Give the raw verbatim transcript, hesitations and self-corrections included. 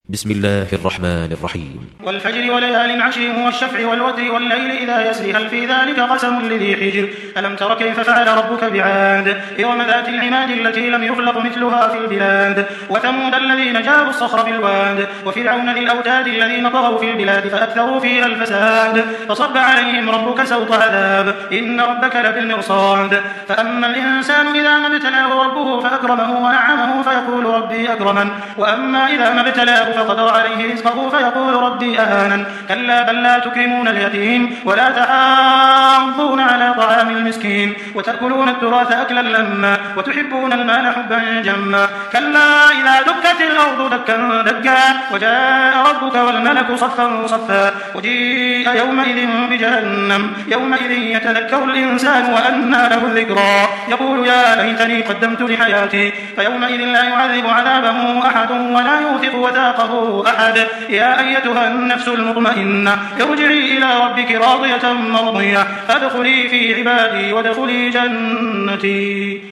بسم الله الرحمن الرحيم. والفجر وليال عشر والشفع والوتر والليل إذا يسري هل في ذلك قسم لذي حجر ألم تر كيف فعل ربك بعاد إرم ذات العماد التي لم يخلق مثلها في البلاد وثمود الذين جابوا الصخر بالواد وفرعون ذي الأوتاد الذين طغوا في البلاد فأكثروا فيها الفساد فصب عليهم ربك سوط عذاب إن ربك لبالمرصاد فأما الإنسان إذا ما ابتلاه ربه فأكرمه ونعمه فيقول ربي أكرمن وأما إذا ما ابتلاه فقدر عليه رزقه فيقول ربي أهانن كلا بل لا تكرمون اليتيم ولا تحاضون على طعام المسكين وتأكلون التراث أكلا لما وتحبون المال حبا جما كلا إذا دكت الأرض دكا دكا وجاء ربك والملك صفا صفا وجيء يومئذ بجهنم يومئذ يتذكر الإنسان وأنى له الذكرى يقول يا ليتني قدمت لحياتي فيومئذ لا يعذب عذابه أحد ولا يوثق وثاقه أحد يا أيتها النفس المطمئنة ارجعي إلى ربك راضية مرضية فادخلي في عبادي وادخلي جنتي.